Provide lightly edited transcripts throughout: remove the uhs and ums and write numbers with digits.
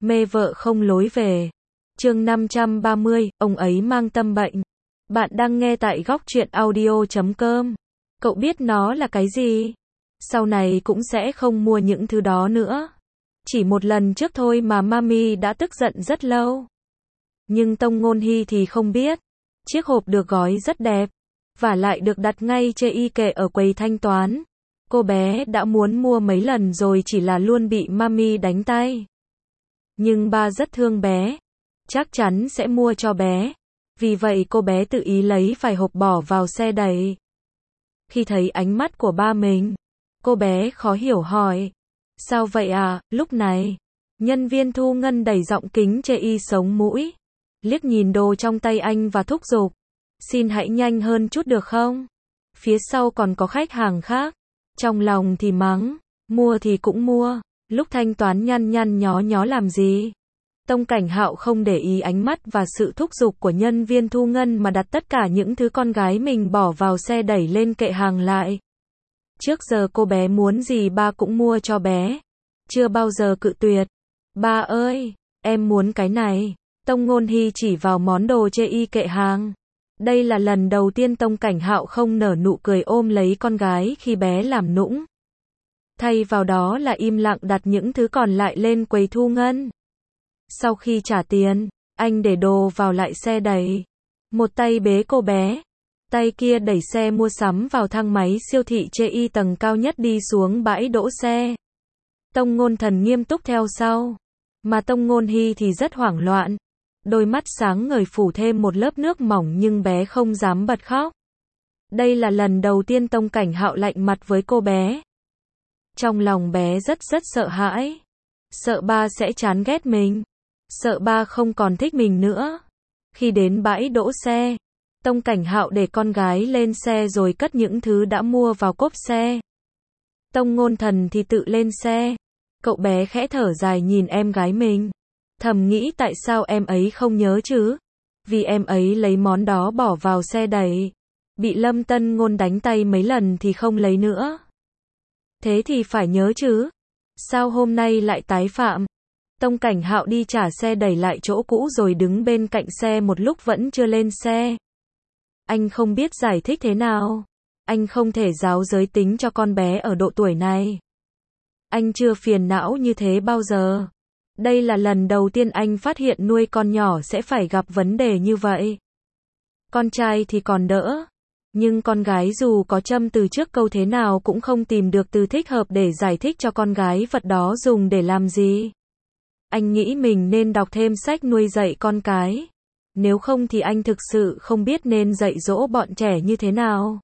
Mê vợ không lối về. Chương 530, ông ấy mang tâm bệnh. Bạn đang nghe tại góc truyện audio.com. Cậu biết nó là cái gì? Sau này cũng sẽ không mua những thứ đó nữa. Chỉ một lần trước thôi mà Mami đã tức giận rất lâu. Nhưng Tông Ngôn Hy thì không biết. Chiếc hộp được gói rất đẹp. Và lại được đặt ngay trên y kệ ở quầy thanh toán. Cô bé đã muốn mua mấy lần rồi chỉ là luôn bị Mami đánh tay. Nhưng ba rất thương bé. Chắc chắn sẽ mua cho bé. Vì vậy cô bé tự ý lấy vài hộp bỏ vào xe đẩy. Khi thấy ánh mắt của ba mình, cô bé khó hiểu hỏi. Sao vậy à? Lúc này, nhân viên thu ngân đẩy giọng kính chê y sống mũi. Liếc nhìn đồ trong tay anh và thúc giục. Xin hãy nhanh hơn chút được không? Phía sau còn có khách hàng khác. Trong lòng thì mắng. Mua thì cũng mua. Lúc thanh toán nhăn nhăn nhó nhó làm gì? Tông Cảnh Hạo không để ý ánh mắt và sự thúc giục của nhân viên thu ngân mà đặt tất cả những thứ con gái mình bỏ vào xe đẩy lên kệ hàng lại. Trước giờ cô bé muốn gì ba cũng mua cho bé. Chưa bao giờ cự tuyệt. Ba ơi, em muốn cái này. Tông Ngôn Hy chỉ vào món đồ trên y kệ hàng. Đây là lần đầu tiên Tông Cảnh Hạo không nở nụ cười ôm lấy con gái khi bé làm nũng. Thay vào đó là im lặng đặt những thứ còn lại lên quầy thu ngân. Sau khi trả tiền, anh để đồ vào lại xe đẩy. Một tay bế cô bé, tay kia đẩy xe mua sắm vào thang máy siêu thị trên y tầng cao nhất đi xuống bãi đỗ xe. Tông Ngôn Thần nghiêm túc theo sau, mà Tông Ngôn Hy thì rất hoảng loạn. Đôi mắt sáng ngời phủ thêm một lớp nước mỏng nhưng bé không dám bật khóc. Đây là lần đầu tiên Tông Cảnh Hạo lạnh mặt với cô bé. Trong lòng bé rất sợ hãi. Sợ ba sẽ chán ghét mình. Sợ ba không còn thích mình nữa. Khi đến bãi đỗ xe, Tông Cảnh Hạo để con gái lên xe rồi cất những thứ đã mua vào cốp xe. Tông Ngôn Thần thì tự lên xe. Cậu bé khẽ thở dài nhìn em gái mình. Thầm nghĩ tại sao em ấy không nhớ chứ? Vì em ấy lấy món đó bỏ vào xe đẩy. Bị Lâm Tân Ngôn đánh tay mấy lần thì không lấy nữa. Thế thì phải nhớ chứ. Sao hôm nay lại tái phạm? Tông Cảnh Hạo đi trả xe đẩy lại chỗ cũ rồi đứng bên cạnh xe một lúc vẫn chưa lên xe. Anh không biết giải thích thế nào. Anh không thể giáo giới tính cho con bé ở độ tuổi này. Anh chưa phiền não như thế bao giờ. Đây là lần đầu tiên anh phát hiện nuôi con nhỏ sẽ phải gặp vấn đề như vậy. Con trai thì còn đỡ. Nhưng con gái dù có châm từ trước câu thế nào cũng không tìm được từ thích hợp để giải thích cho con gái vật đó dùng để làm gì. Anh nghĩ mình nên đọc thêm sách nuôi dạy con cái. Nếu không thì anh thực sự không biết nên dạy dỗ bọn trẻ như thế nào.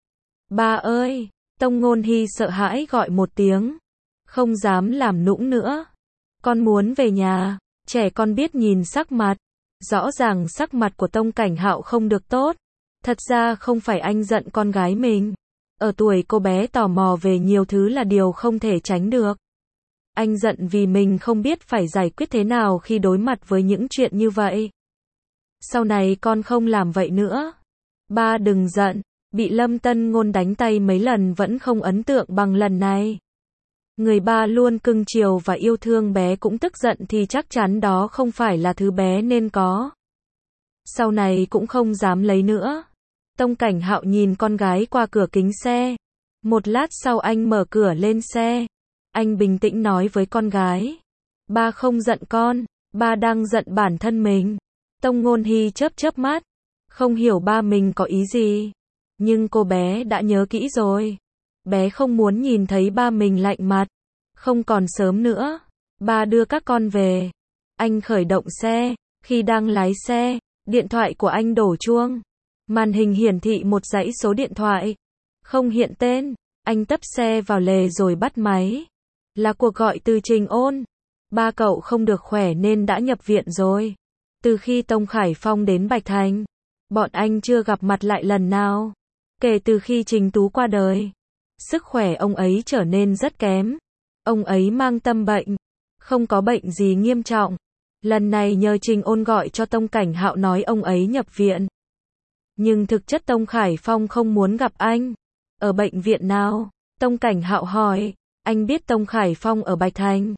Ba ơi! Tông Ngôn Hy sợ hãi gọi một tiếng. Không dám làm nũng nữa. Con muốn về nhà. Trẻ con biết nhìn sắc mặt. Rõ ràng sắc mặt của Tông Cảnh Hạo không được tốt. Thật ra không phải anh giận con gái mình. Ở tuổi cô bé tò mò về nhiều thứ là điều không thể tránh được. Anh giận vì mình không biết phải giải quyết thế nào khi đối mặt với những chuyện như vậy. Sau này con không làm vậy nữa. Ba đừng giận. Bị Lâm Tân Ngôn đánh tay mấy lần vẫn không ấn tượng bằng lần này. Người ba luôn cưng chiều và yêu thương bé cũng tức giận thì chắc chắn đó không phải là thứ bé nên có. Sau này cũng không dám lấy nữa. Tông Cảnh Hạo nhìn con gái qua cửa kính xe. Một lát sau anh mở cửa lên xe. Anh bình tĩnh nói với con gái. Ba không giận con, ba đang giận bản thân mình. Tông Ngôn Hy chớp mắt. Không hiểu ba mình có ý gì. Nhưng cô bé đã nhớ kỹ rồi. Bé không muốn nhìn thấy ba mình lạnh mặt. Không còn sớm nữa. Ba đưa các con về. Anh khởi động xe. Khi đang lái xe, điện thoại của anh đổ chuông. Màn hình hiển thị một dãy số điện thoại. Không hiện tên. Anh tấp xe vào lề rồi bắt máy. Là cuộc gọi từ Trình Ôn. Ba cậu không được khỏe nên đã nhập viện rồi. Từ khi Tông Khải Phong đến Bạch Thành, bọn anh chưa gặp mặt lại lần nào. Kể từ khi Trình Tú qua đời, sức khỏe ông ấy trở nên rất kém. Ông ấy mang tâm bệnh. Không có bệnh gì nghiêm trọng. Lần này nhờ Trình Ôn gọi cho Tông Cảnh Hạo nói ông ấy nhập viện. Nhưng thực chất Tông Khải Phong không muốn gặp anh. Ở bệnh viện nào? Tông Cảnh Hạo hỏi. Anh biết Tông Khải Phong ở Bạch Thành.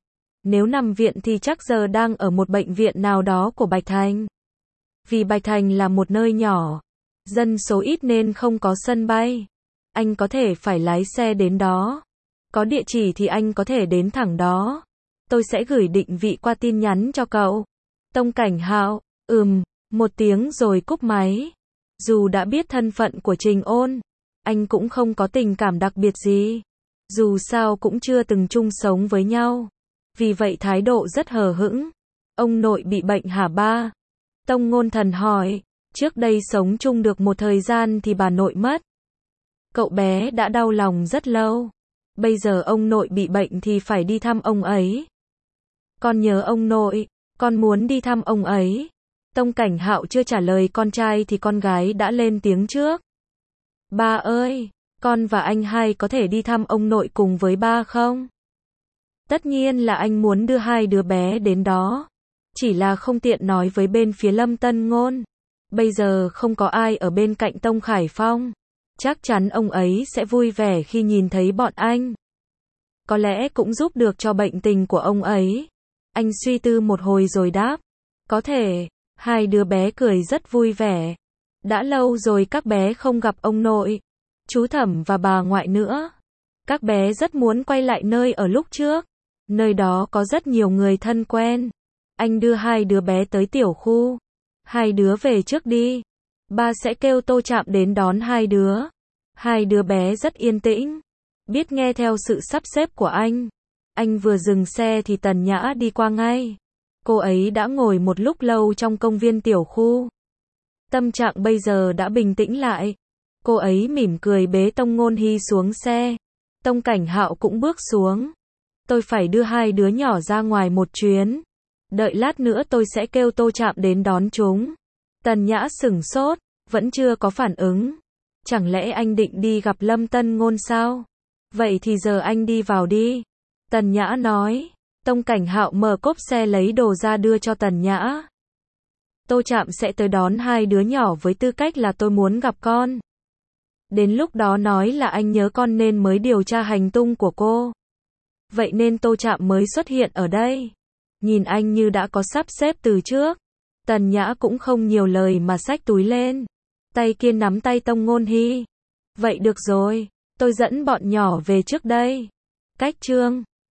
Nếu nằm viện thì chắc giờ đang ở một bệnh viện nào đó của Bạch Thành. Vì Bạch Thành là một nơi nhỏ, dân số ít nên không có sân bay. Anh có thể phải lái xe đến đó. Có địa chỉ thì anh có thể đến thẳng đó. Tôi sẽ gửi định vị qua tin nhắn cho cậu. Tông Cảnh Hạo, một tiếng rồi cúp máy. Dù đã biết thân phận của Trình Ôn, anh cũng không có tình cảm đặc biệt gì. Dù sao cũng chưa từng chung sống với nhau. Vì vậy thái độ rất hờ hững. Ông nội bị bệnh hả ba? Tông Ngôn Thần hỏi. Trước đây sống chung được một thời gian thì bà nội mất. Cậu bé đã đau lòng rất lâu. Bây giờ ông nội bị bệnh thì phải đi thăm ông ấy. Con nhớ ông nội, con muốn đi thăm ông ấy. Tông Cảnh Hạo chưa trả lời con trai thì con gái đã lên tiếng trước. Ba ơi, con và anh hai có thể đi thăm ông nội cùng với ba không? Tất nhiên là anh muốn đưa hai đứa bé đến đó. Chỉ là không tiện nói với bên phía Lâm Tân Ngôn. Bây giờ không có ai ở bên cạnh Tông Khải Phong. Chắc chắn ông ấy sẽ vui vẻ khi nhìn thấy bọn anh. Có lẽ cũng giúp được cho bệnh tình của ông ấy. Anh suy tư một hồi rồi đáp. Có thể. Hai đứa bé cười rất vui vẻ. Đã lâu rồi các bé không gặp ông nội, chú Thẩm và bà ngoại nữa. Các bé rất muốn quay lại nơi ở lúc trước. Nơi đó có rất nhiều người thân quen. Anh đưa hai đứa bé tới tiểu khu. Hai đứa về trước đi. Ba sẽ kêu Tô Trạm đến đón hai đứa. Hai đứa bé rất yên tĩnh, biết nghe theo sự sắp xếp của anh. Anh vừa dừng xe thì Tần Nhã đi qua ngay. Cô ấy đã ngồi một lúc lâu trong công viên tiểu khu. Tâm trạng bây giờ đã bình tĩnh lại. Cô ấy mỉm cười bế Tông Ngôn Hy xuống xe. Tông Cảnh Hạo cũng bước xuống. Tôi phải đưa hai đứa nhỏ ra ngoài một chuyến. Đợi lát nữa tôi sẽ kêu Tô Trạm đến đón chúng. Tần Nhã sửng sốt, vẫn chưa có phản ứng. Chẳng lẽ anh định đi gặp Lâm Tân Ngôn sao? Vậy thì giờ anh đi vào đi. Tần Nhã nói. Tông Cảnh Hạo mở cốp xe lấy đồ ra đưa cho Tần Nhã. Tô Trạm sẽ tới đón hai đứa nhỏ với tư cách là tôi muốn gặp con. Đến lúc đó nói là anh nhớ con nên mới điều tra hành tung của cô. Vậy nên Tô Trạm mới xuất hiện ở đây. Nhìn anh như đã có sắp xếp từ trước. Tần Nhã cũng không nhiều lời mà xách túi lên. Tay kia nắm tay Tông Ngôn Hy. Vậy được rồi, tôi dẫn bọn nhỏ về trước đây. Cách chương